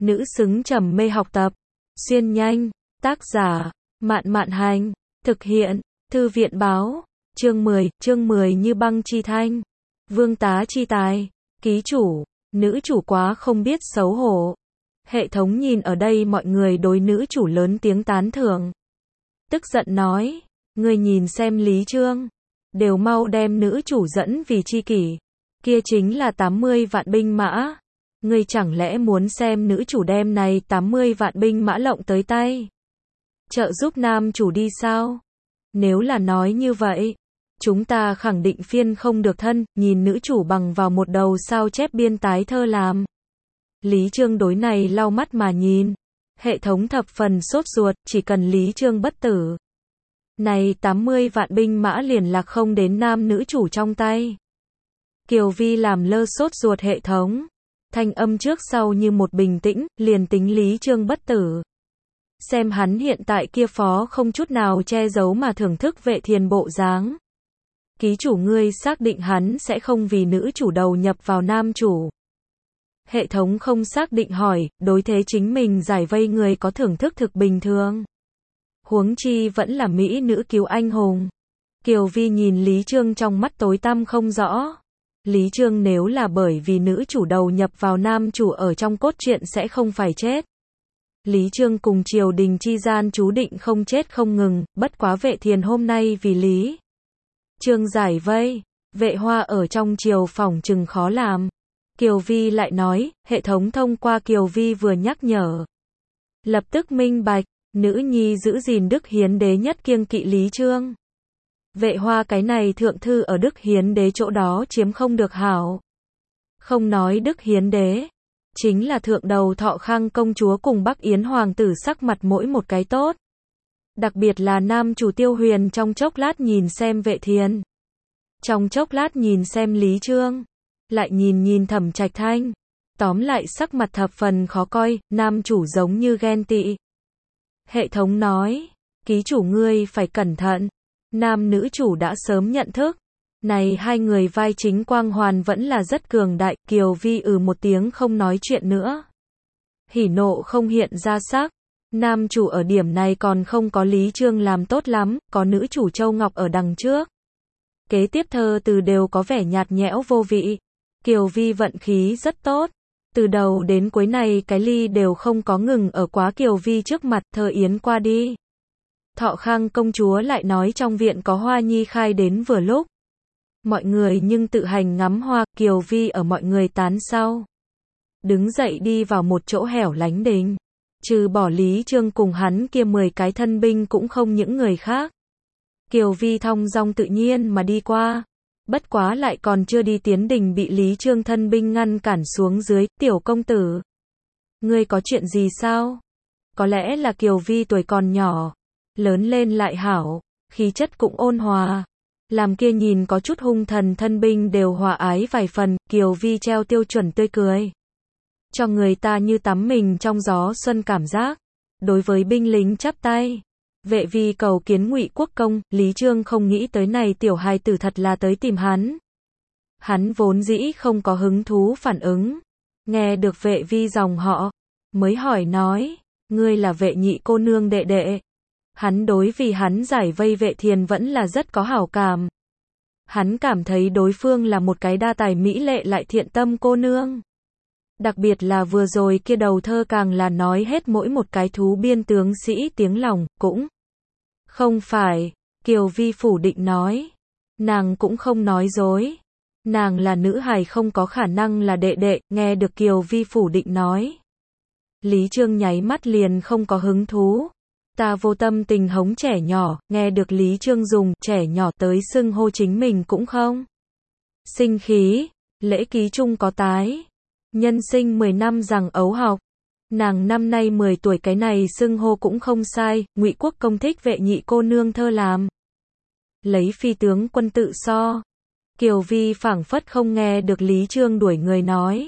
nữ xứng trầm mê học tập. Xuyên nhanh, tác giả, Mạn Mạn Hành, thực hiện, Thư viện Báo, chương 10 như băng chi thanh. Vương tá chi tài, ký chủ, nữ chủ quá không biết xấu hổ. Hệ thống nhìn ở đây mọi người đối nữ chủ lớn tiếng tán thưởng. Tức giận nói, ngươi nhìn xem Lý Trương, đều mau đem nữ chủ dẫn vì chi kỷ. Kia chính là 80 vạn binh mã. Ngươi chẳng lẽ muốn xem nữ chủ đem này 80 vạn binh mã lộng tới tay? Trợ giúp nam chủ đi sao? Nếu là nói như vậy, chúng ta khẳng định phiên không được thân, nhìn nữ chủ bằng vào một đầu sao chép biên tái thơ làm. Lý Trương đối này lau mắt mà nhìn. Hệ thống thập phần sốt ruột, chỉ cần Lý Trương bất tử. Này 80 vạn binh mã liền lạc không đến nam nữ chủ trong tay. Kiều Vi làm lơ sốt ruột hệ thống. Thanh âm trước sau như một bình tĩnh, liền tính Lý Trương bất tử. Xem hắn hiện tại kia phó không chút nào che giấu mà thưởng thức Vệ Thiền bộ dáng. Ký chủ ngươi xác định hắn sẽ không vì nữ chủ đầu nhập vào nam chủ. Hệ thống không xác định hỏi, đối thế chính mình giải vây người có thưởng thức thực bình thường. Huống chi vẫn là mỹ nữ cứu anh hùng. Kiều Vi nhìn Lý Trương trong mắt tối tăm không rõ. Lý Trương nếu là bởi vì nữ chủ đầu nhập vào nam chủ ở trong cốt truyện sẽ không phải chết. Lý Trương cùng triều đình chi gian chú định không chết không ngừng, bất quá Vệ Thiền hôm nay vì Lý Trương giải vây, Vệ Hoa ở trong triều phỏng chừng khó làm. Kiều Vi lại nói, hệ thống thông qua Kiều Vi vừa nhắc nhở. Lập tức minh bạch, nữ nhi giữ gìn Đức Hiến Đế nhất kiêng kỵ Lý Trương. Vệ Hoa cái này thượng thư ở Đức Hiến Đế chỗ đó chiếm không được hảo. Không nói Đức Hiến Đế, chính là thượng đầu Thọ Khang công chúa cùng Bắc Yến hoàng tử sắc mặt mỗi một cái tốt. Đặc biệt là nam chủ Tiêu Huyền trong chốc lát nhìn xem Vệ Thiền. Trong chốc lát nhìn xem Lý Trương. Lại nhìn Thẩm Trạch Thanh. Tóm lại sắc mặt thập phần khó coi, nam chủ giống như ghen tị. Hệ thống nói, ký chủ ngươi phải cẩn thận. Nam nữ chủ đã sớm nhận thức. Này hai người vai chính quang hoàn vẫn là rất cường đại. Kiều Vi một tiếng không nói chuyện nữa. Hỉ nộ không hiện ra sắc. Nam chủ ở điểm này còn không có Lý Trương làm tốt lắm, có nữ chủ Châu Ngọc ở đằng trước. Kế tiếp thơ từ đều có vẻ nhạt nhẽo vô vị. Kiều Vi vận khí rất tốt. Từ đầu đến cuối này cái ly đều không có ngừng ở quá Kiều Vi trước mặt, thơ yến qua đi. Thọ Khang công chúa lại nói trong viện có hoa nhi khai đến vừa lúc. Mọi người nhưng tự hành ngắm hoa, Kiều Vi ở mọi người tán sau. Đứng dậy đi vào một chỗ hẻo lánh đình. Trừ bỏ Lý Trương cùng hắn kia 10 cái thân binh cũng không những người khác. Kiều Vi thong dong tự nhiên mà đi qua. Bất quá lại còn chưa đi tiến đình bị Lý Trương thân binh ngăn cản xuống dưới, tiểu công tử. Ngươi có chuyện gì sao? Có lẽ là Kiều Vi tuổi còn nhỏ. Lớn lên lại hảo, khí chất cũng ôn hòa. Làm kia nhìn có chút hung thần thân binh đều hòa ái vài phần, Kiều Vi treo tiêu chuẩn tươi cười. Cho người ta như tắm mình trong gió xuân cảm giác. Đối với binh lính chắp tay. Vệ vi cầu kiến Ngụy Quốc công, Lý Trương không nghĩ tới này tiểu hài tử thật là tới tìm hắn. Hắn vốn dĩ không có hứng thú phản ứng. Nghe được vệ vi dòng họ, mới hỏi nói, ngươi là Vệ nhị cô nương đệ đệ. Hắn đối vì hắn giải vây Vệ Thiền vẫn là rất có hảo cảm. Hắn cảm thấy đối phương là một cái đa tài mỹ lệ lại thiện tâm cô nương. Đặc biệt là vừa rồi kia đầu thơ càng là nói hết mỗi một cái thú biên tướng sĩ tiếng lòng, cũng không phải. Kiều Vi phủ định nói. Nàng cũng không nói dối. Nàng là nữ hài không có khả năng là đệ đệ, nghe được Kiều Vi phủ định nói. Lý Trương nháy mắt liền không có hứng thú. Ta vô tâm tình hống trẻ nhỏ, nghe được Lý Trương dùng trẻ nhỏ tới xưng hô chính mình cũng không sinh khí. Lễ ký chung có tái. Nhân sinh 10 năm rằng ấu học. Nàng năm nay 10 tuổi cái này xưng hô cũng không sai. Ngụy Quốc công thích Vệ nhị cô nương thơ làm. Lấy phi tướng quân tự so. Kiều Vi phảng phất không nghe được Lý Trương đuổi người nói.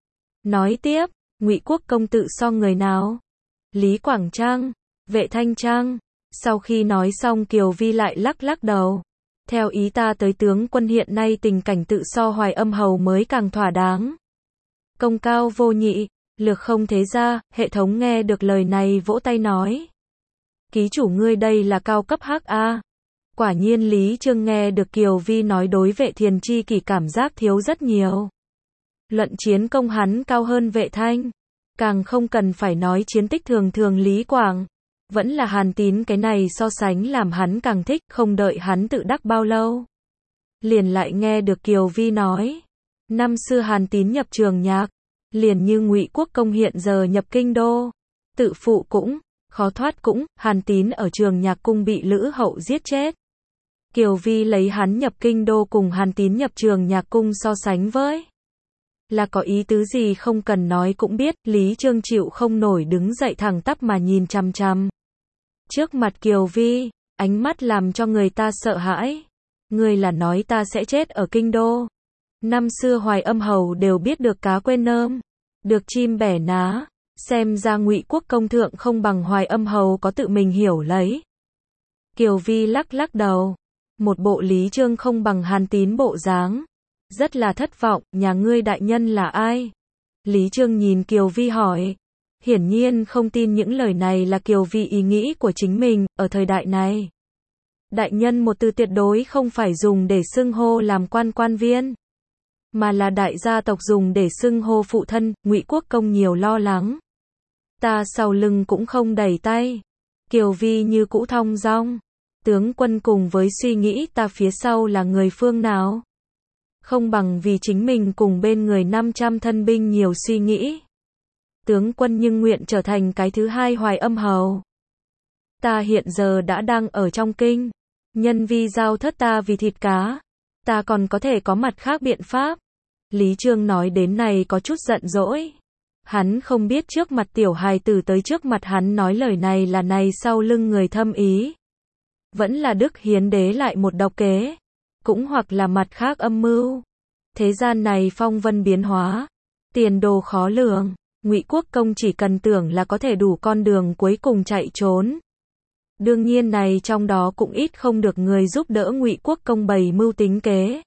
Nói tiếp, Ngụy Quốc công tự so người nào? Lý Quảng Trang, Vệ Thanh Trang. Sau khi nói xong Kiều Vi lại lắc đầu. Theo ý ta tới tướng quân hiện nay tình cảnh tự so Hoài Âm hầu mới càng thỏa đáng. Công cao vô nhị, Lược không thế ra, hệ thống nghe được lời này vỗ tay nói. Ký chủ ngươi đây là cao cấp hack a. Quả nhiên Lý Trương nghe được Kiều Vi nói đối Vệ Thiền chi kỷ cảm giác thiếu rất nhiều. Luận chiến công hắn cao hơn Vệ Thanh. Càng không cần phải nói chiến tích thường thường Lý Quảng. Vẫn là Hàn Tín, cái này so sánh làm hắn càng thích, không đợi hắn tự đắc bao lâu. Liền lại nghe được Kiều Vi nói. Năm xưa Hàn Tín nhập trường nhạc. Liền như Ngụy Quốc Công hiện giờ nhập kinh đô. Tự phụ cũng, khó thoát cũng, Hàn Tín ở trường nhạc cung bị Lữ Hậu giết chết. Kiều Vi lấy hắn nhập kinh đô cùng Hàn Tín nhập trường nhạc cung so sánh với. Là có ý tứ gì không cần nói cũng biết, Lý Trương chịu không nổi đứng dậy thẳng tắp mà nhìn chằm chằm. Trước mặt Kiều Vi, ánh mắt làm cho người ta sợ hãi. Ngươi là nói ta sẽ chết ở kinh đô. Năm xưa Hoài Âm Hầu đều biết được cá quên nơm, được chim bẻ ná, xem ra Ngụy Quốc Công thượng không bằng Hoài Âm Hầu có tự mình hiểu lấy. Kiều Vi lắc lắc đầu, một bộ Lý Trương không bằng Hàn Tín bộ dáng, rất là thất vọng, nhà ngươi đại nhân là ai? Lý Trương nhìn Kiều Vi hỏi, hiển nhiên không tin những lời này là Kiều Vi ý nghĩ của chính mình, ở thời đại này. Đại nhân một từ tuyệt đối không phải dùng để xưng hô làm quan viên, mà là đại gia tộc dùng để xưng hô phụ thân. Ngụy Quốc Công nhiều lo lắng. Ta sau lưng cũng không đẩy tay. Kiều Vi như cũ thong dong. Tướng quân cùng với suy nghĩ ta phía sau là người phương nào. Không bằng vì chính mình cùng bên người 500 thân binh nhiều suy nghĩ. Tướng quân nhưng nguyện trở thành cái thứ hai Hoài Âm Hầu. Ta hiện giờ đã đang ở trong kinh. Nhân vi giao thất ta vì thịt cá. Ta còn có thể có mặt khác biện pháp. Lý Trương nói đến này có chút giận dỗi. Hắn không biết trước mặt tiểu hài tử tới trước mặt hắn nói lời này là này sau lưng người thâm ý. Vẫn là Đức Hiến Đế lại một độc kế. Cũng hoặc là mặt khác âm mưu. Thế gian này phong vân biến hóa. Tiền đồ khó lường. Ngụy Quốc Công chỉ cần tưởng là có thể đủ con đường cuối cùng chạy trốn. Đương nhiên này trong đó cũng ít không được người giúp đỡ Ngụy Quốc Công bày mưu tính kế.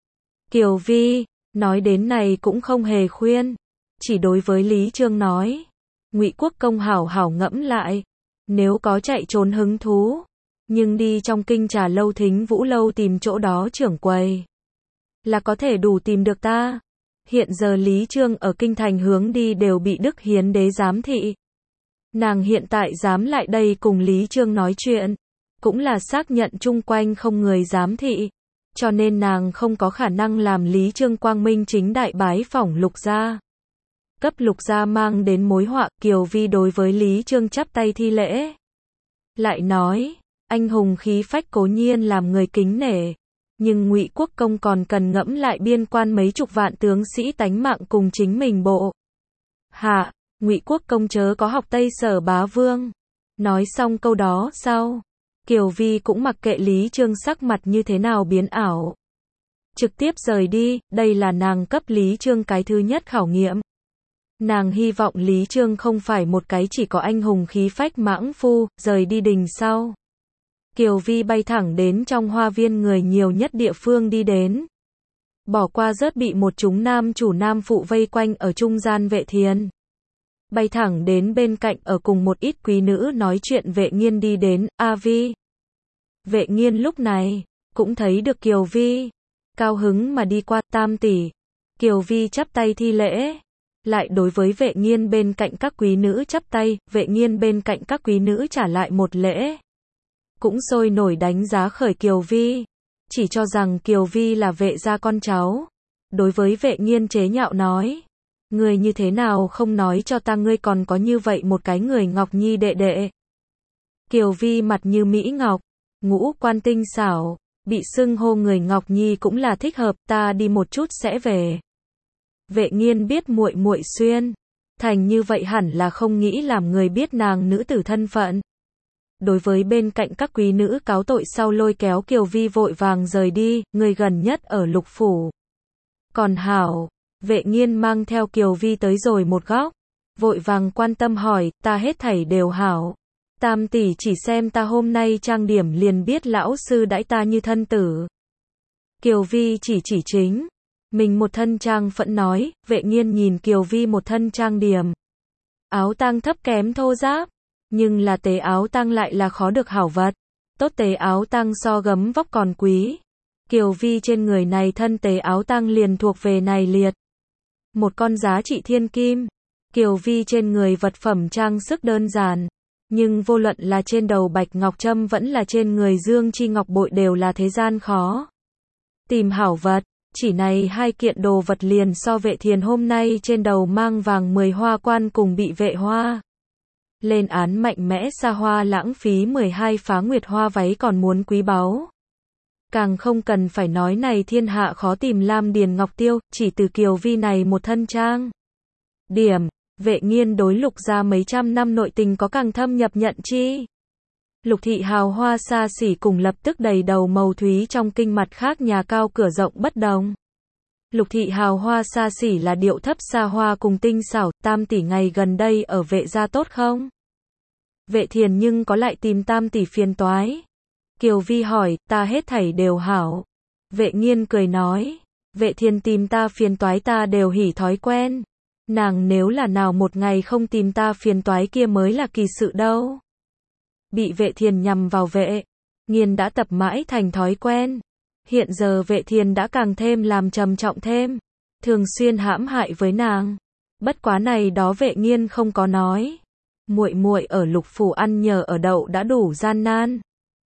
Kiều Vi nói đến này cũng không hề khuyên, chỉ đối với Lý Trương nói, Ngụy Quốc Công hảo hảo ngẫm lại, nếu có chạy trốn hứng thú, nhưng đi trong kinh Trà Lâu Thính Vũ Lâu tìm chỗ đó trưởng quầy, là có thể đủ tìm được ta. Hiện giờ Lý Trương ở kinh thành hướng đi đều bị Đức Hiến Đế giám thị. Nàng hiện tại dám lại đây cùng Lý Trương nói chuyện, cũng là xác nhận chung quanh không người giám thị. Cho nên nàng không có khả năng làm Lý Trương quang minh chính đại bái phỏng Lục gia. Cấp Lục gia mang đến mối họa. Kiều Vi đối với Lý Trương chắp tay thi lễ. Lại nói, anh hùng khí phách cố nhiên làm người kính nể. Nhưng Ngụy Quốc Công còn cần ngẫm lại biên quan mấy chục vạn tướng sĩ tánh mạng cùng chính mình bộ. Hạ, Ngụy Quốc Công chớ có học Tây Sở Bá Vương. Nói xong câu đó sau, Kiều Vi cũng mặc kệ Lý Trương sắc mặt như thế nào biến ảo. Trực tiếp rời đi, đây là nàng cấp Lý Trương cái thứ nhất khảo nghiệm. Nàng hy vọng Lý Trương không phải một cái chỉ có anh hùng khí phách mãng phu, rời đi đình sau. Kiều Vi bay thẳng đến trong hoa viên người nhiều nhất địa phương đi đến. Bỏ qua rớt bị một chúng nam chủ nam phụ vây quanh ở trung gian Vệ Thiền. Bay thẳng đến bên cạnh ở cùng một ít quý nữ nói chuyện Vệ Nghiên đi đến, A Vi. Vệ Nghiên lúc này, cũng thấy được Kiều Vi. Cao hứng mà đi qua, tam tỷ. Kiều Vi chắp tay thi lễ. Lại đối với Vệ Nghiên bên cạnh các quý nữ chắp tay, Vệ Nghiên bên cạnh các quý nữ trả lại một lễ. Cũng sôi nổi đánh giá khởi Kiều Vi. Chỉ cho rằng Kiều Vi là Vệ gia con cháu. Đối với Vệ Nghiên chế nhạo nói. Người như thế nào không nói cho ta ngươi còn có như vậy một cái người Ngọc Nhi đệ đệ. Kiều Vi mặt như mỹ ngọc, ngũ quan tinh xảo, bị xưng hô người Ngọc Nhi cũng là thích hợp, ta đi một chút sẽ về. Vệ Nghiên biết muội muội xuyên thành như vậy hẳn là không nghĩ làm người biết nàng nữ tử thân phận. Đối với bên cạnh các quý nữ cáo tội sau lôi kéo Kiều Vi vội vàng rời đi, người gần nhất ở Lục phủ. Còn hảo, Vệ Nghiên mang theo Kiều Vi tới rồi một góc, vội vàng quan tâm hỏi, ta hết thảy đều hảo. Tam tỷ chỉ xem ta hôm nay trang điểm liền biết lão sư đãi ta như thân tử. Kiều Vi chỉ chính mình một thân trang phẫn nói. Vệ Nghiên nhìn Kiều Vi một thân trang điểm, Áo tang thấp kém thô ráp, nhưng là tế áo tang lại là khó được hảo vật. Tốt tế áo tang so gấm vóc còn quý. Kiều Vi trên người này thân tế áo tang liền thuộc về này liệt. Một con giá trị thiên kim. Kiều Vi trên người vật phẩm trang sức đơn giản, nhưng vô luận là trên đầu bạch ngọc trâm vẫn là trên người dương chi ngọc bội đều là thế gian khó tìm hảo vật. Chỉ này hai kiện đồ vật liền so Vệ Thiền hôm nay trên đầu mang vàng 10 hoa quan cùng bị Vệ Hoa lên án mạnh mẽ xa hoa lãng phí 12 phá nguyệt hoa váy còn muốn quý báu. Càng không cần phải nói này thiên hạ khó tìm lam điền ngọc tiêu, chỉ từ Kiều Vi này một thân trang điểm, Vệ Nghiên đối Lục gia mấy trăm năm nội tình có càng thâm nhập nhận chi. Lục thị hào hoa xa xỉ cùng lập tức đầy đầu màu thúy trong kinh mặt khác nhà cao cửa rộng bất đồng. Lục thị hào hoa xa xỉ là điệu thấp xa hoa cùng tinh xảo, Tam tỷ ngày gần đây ở Vệ gia tốt không? Vệ Thiền nhưng có lại tìm Tam tỷ phiền toái. Kiều Vi hỏi, ta hết thảy đều hảo. Vệ Nghiên cười nói, Vệ Thiền tìm ta phiền toái ta đều hỉ thói quen. Nàng nếu là nào một ngày không tìm ta phiền toái kia mới là kỳ sự đâu. Bị Vệ Thiền nhằm vào Vệ Nghiên đã tập mãi thành thói quen. Hiện giờ Vệ Thiền đã càng thêm làm trầm trọng thêm, thường xuyên hãm hại với nàng. Bất quá này đó Vệ Nghiên không có nói. Muội muội ở Lục phủ ăn nhờ ở đậu đã đủ gian nan.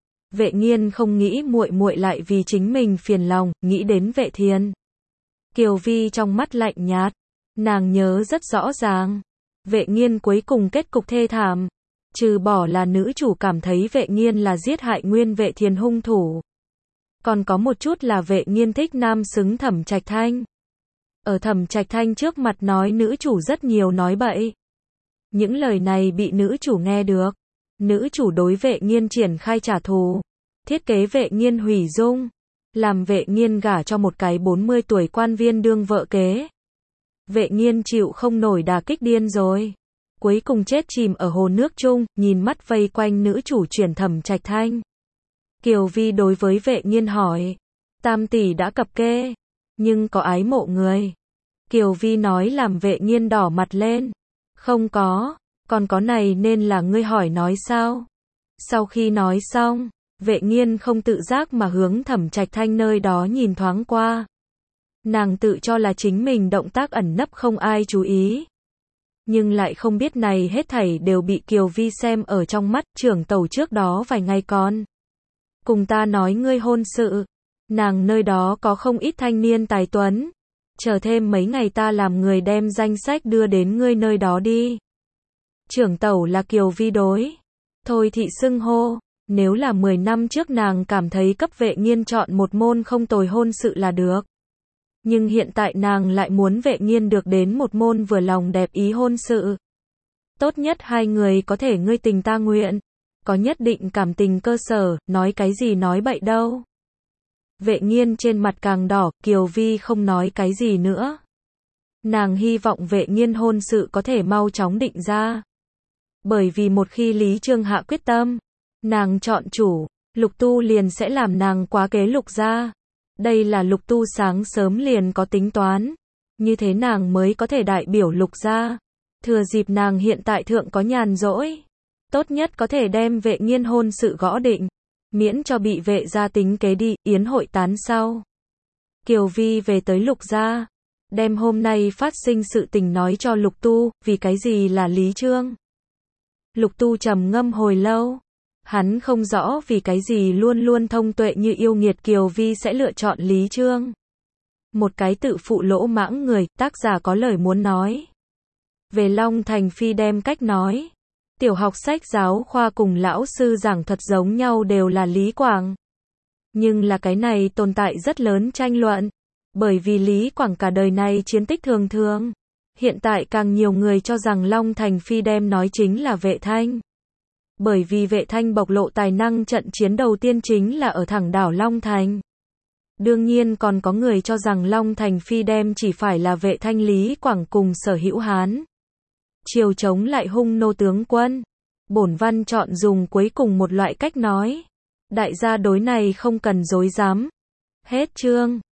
Vệ Nghiên không nghĩ muội muội lại vì chính mình phiền lòng, nghĩ đến Vệ Thiền. Kiều Vi trong mắt lạnh nhạt, nàng nhớ rất rõ ràng. Vệ Nghiên cuối cùng kết cục thê thảm, trừ bỏ là nữ chủ cảm thấy Vệ Nghiên là giết hại nguyên Vệ Thiền hung thủ. Còn có một chút là Vệ Nghiên thích nam xứng Thẩm Trạch Thanh. Ở Thẩm Trạch Thanh trước mặt nói nữ chủ rất nhiều nói bậy. Những lời này bị nữ chủ nghe được. Nữ chủ đối Vệ Nghiên triển khai trả thù, thiết kế Vệ Nghiên hủy dung, làm Vệ Nghiên gả cho một cái 40 tuổi quan viên đương vợ kế. Vệ Nghiên chịu không nổi đả kích điên rồi, cuối cùng chết chìm ở hồ nước chung, nhìn mắt vây quanh nữ chủ chuyển Thẩm Trạch Thanh. Kiều Vi đối với Vệ Nghiên hỏi, Tam tỷ đã cập kê, nhưng có ái mộ người? Kiều Vi nói làm Vệ Nghiên đỏ mặt lên, không có. Còn có này nên là ngươi hỏi nói sao? Sau khi nói xong, Vệ Nghiên không tự giác mà hướng Thẩm Trạch Thanh nơi đó nhìn thoáng qua. Nàng tự cho là chính mình động tác ẩn nấp không ai chú ý. Nhưng lại không biết này hết thảy đều bị Kiều Vi xem ở trong mắt. Trưởng tẩu trước đó vài ngày còn cùng ta nói ngươi hôn sự. Nàng nơi đó có không ít thanh niên tài tuấn. Chờ thêm mấy ngày ta làm người đem danh sách đưa đến ngươi nơi đó đi. Trưởng tẩu là Kiều Vi đối thôi thị xưng hô. Nếu là 10 năm trước nàng cảm thấy cấp Vệ Nghiên chọn một môn không tồi hôn sự là được. Nhưng hiện tại nàng lại muốn Vệ Nghiên được đến một môn vừa lòng đẹp ý hôn sự. Tốt nhất hai người có thể ngươi tình ta nguyện. Có nhất định cảm tình cơ sở, nói cái gì nói bậy đâu. Vệ Nghiên trên mặt càng đỏ, Kiều Vi không nói cái gì nữa. Nàng hy vọng Vệ Nghiên hôn sự có thể mau chóng định ra. Bởi vì một khi Lý Trương hạ quyết tâm, nàng chọn chủ, Lục Tu liền sẽ làm nàng quá kế Lục gia. Đây là Lục Tu sáng sớm liền có tính toán. Như thế nàng mới có thể đại biểu Lục gia. Thừa dịp nàng hiện tại thượng có nhàn rỗi, tốt nhất có thể đem Vệ Nghiên hôn sự gõ định, miễn cho bị Vệ gia tính kế đi, yến hội tán sau. Kiều Vi về tới Lục gia, đem hôm nay phát sinh sự tình nói cho Lục Tu, vì cái gì là Lý Trương. Lục Tu trầm ngâm hồi lâu, hắn không rõ vì cái gì luôn luôn thông tuệ như yêu nghiệt Kiều Vi sẽ lựa chọn Lý Trương. Một cái tự phụ lỗ mãng người, tác giả có lời muốn nói. Về Long Thành Phi đem cách nói. Tiểu học sách giáo khoa cùng lão sư giảng thuật giống nhau đều là Lý Quảng. Nhưng là cái này tồn tại rất lớn tranh luận. Bởi vì Lý Quảng cả đời này chiến tích thường thường. Hiện tại càng nhiều người cho rằng Long Thành Phi đem nói chính là Vệ Thanh. Bởi vì Vệ Thanh bộc lộ tài năng trận chiến đầu tiên chính là ở thẳng đảo Long Thành. Đương nhiên còn có người cho rằng Long Thành Phi đem chỉ phải là Vệ Thanh Lý Quảng cùng Sở Hữu Hán triều chống lại hung nô tướng quân. Bổn văn chọn dùng cuối cùng một loại cách nói. Đại gia đối này không cần dối dám. Hết chương.